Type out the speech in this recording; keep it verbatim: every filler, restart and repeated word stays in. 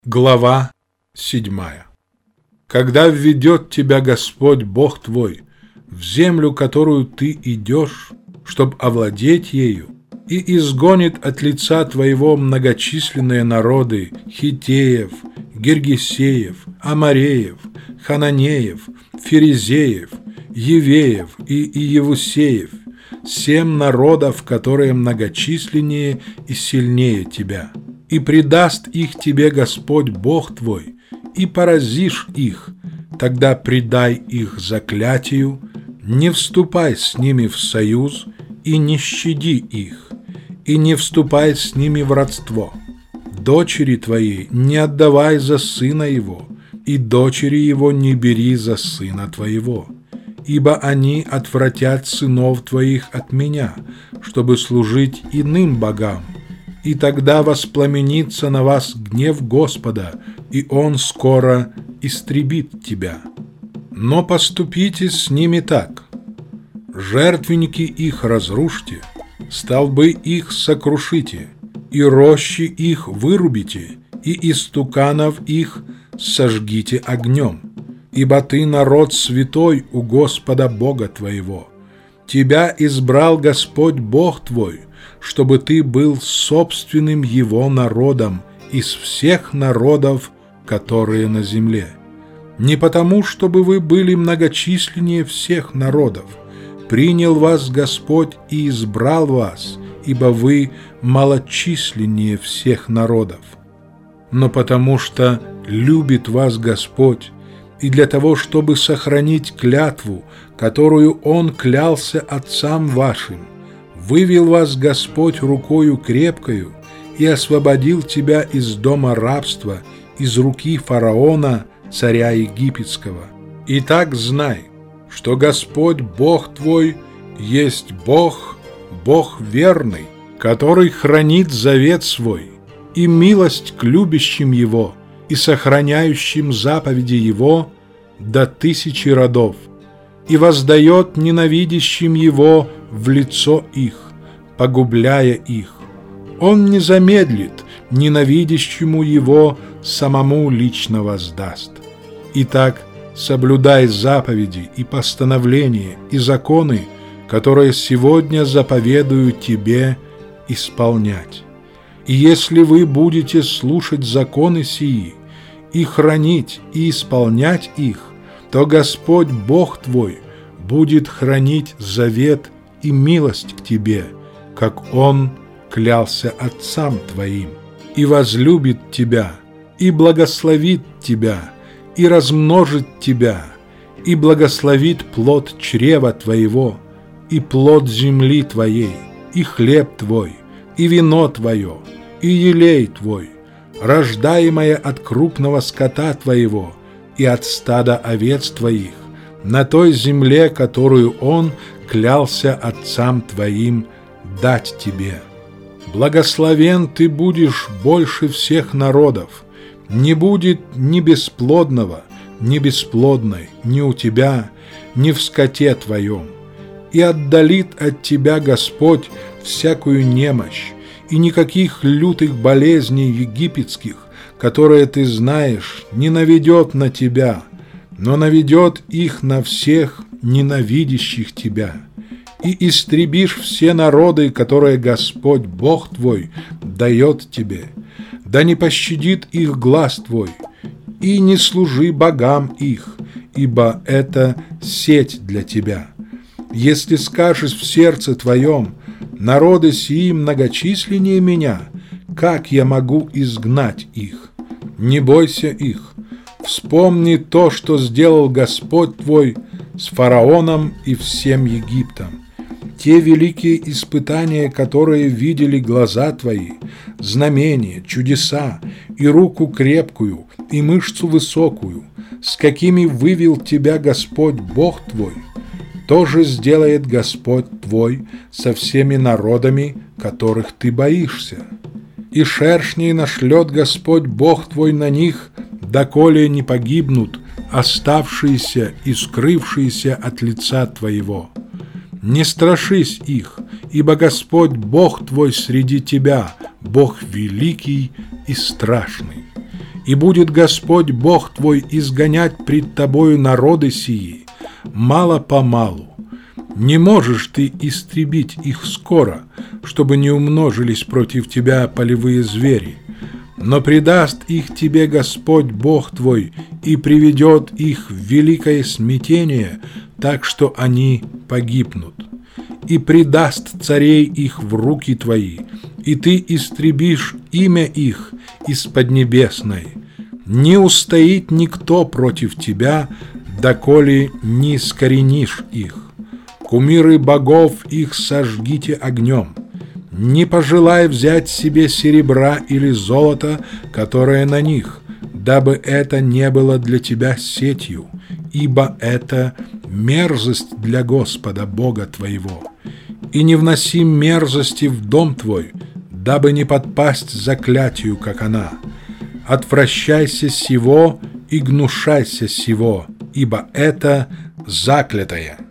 Глава седьмая. Когда введет тебя Господь Бог твой в землю, которую ты идешь, чтоб овладеть ею, и изгонит от лица твоего многочисленные народы Хиттеев, Гиргесеев, Амореев, Хананеев, Ферезеев, Евеев и Иевусеев, семь народов, которые многочисленнее и сильнее тебя. И предаст их тебе Господь Бог твой, и поразишь их, тогда предай их заклятию, не вступай с ними в союз и не щади их, и не вступай с ними в родство. Дочери твоей не отдавай за сына его, и дочери его не бери за сына твоего, ибо они отвратят сынов твоих от меня, чтобы служить иным богам. И тогда воспламенится на вас гнев Господа, и Он скоро истребит тебя. Но поступите с ними так: жертвенники их разрушьте, столбы их сокрушите, и рощи их вырубите, и истуканов их сожгите огнем. Ибо ты народ святой у Господа Бога твоего. Тебя избрал Господь Бог твой, чтобы ты был собственным Его народом из всех народов, которые на земле. Не потому, чтобы вы были многочисленнее всех народов, принял вас Господь и избрал вас, ибо вы малочисленнее всех народов, но потому что любит вас Господь, и для того, чтобы сохранить клятву, которую Он клялся отцам вашим, вывел вас Господь рукою крепкою и освободил тебя из дома рабства, из руки фараона, царя египетского. Итак, знай, что Господь Бог твой есть Бог, Бог верный, который хранит завет свой и милость к любящим Его и сохраняющим заповеди Его до тысячи родов, и воздает ненавидящим Его в лицо их, погубляя их. Он не замедлит ненавидящему Его самому лично воздаст. Итак, соблюдай заповеди и постановления и законы, которые сегодня заповедую тебе исполнять. И если вы будете слушать законы сии и хранить и исполнять их, то Господь Бог твой будет хранить завет и милость к тебе, как Он клялся отцам твоим, и возлюбит тебя, и благословит тебя, и размножит тебя, и благословит плод чрева твоего, и плод земли твоей, и хлеб твой, и вино твое, и елей твой, рождаемое от крупного скота твоего и от стада овец твоих, на той земле, которую Он клялся отцам твоим дать тебе. Благословен ты будешь больше всех народов, не будет ни бесплодного, ни бесплодной, ни у тебя, ни в скоте твоем, и отдалит от тебя Господь всякую немощь, и никаких лютых болезней египетских, которые ты знаешь, не наведет на тебя, но наведет их на всех ненавидящих тебя. И истребишь все народы, которые Господь Бог твой дает тебе. Да не пощадит их глаз твой, и не служи богам их, ибо это сеть для тебя. Если скажешь в сердце твоем: народы сии многочисленнее меня, как я могу изгнать их? Не бойся их. Вспомни то, что сделал Господь твой с фараоном и всем Египтом. Те великие испытания, которые видели глаза твои, знамения, чудеса, и руку крепкую, и мышцу высокую, с какими вывел тебя Господь Бог твой, тоже сделает Господь твой со всеми народами, которых ты боишься. И шершней нашлет Господь Бог твой на них, доколе не погибнут оставшиеся и скрывшиеся от лица твоего. Не страшись их, ибо Господь Бог твой среди тебя, Бог великий и страшный. И будет Господь Бог твой изгонять пред тобою народы сии, мало-помалу. Не можешь ты истребить их скоро, чтобы не умножились против тебя полевые звери, но предаст их тебе Господь Бог твой и приведет их в великое смятение, так что они погибнут. И предаст царей их в руки твои, и ты истребишь имя их из поднебесной. Не устоит никто против тебя, доколе не искоренишь их. Кумиры богов их сожгите огнем. Не пожелай взять себе серебра или золота, которое на них, дабы это не было для тебя сетью, ибо это мерзость для Господа Бога твоего. И не вноси мерзости в дом твой, дабы не подпасть заклятию, как она. Отвращайся сего и гнушайся сего, ибо это заклятое.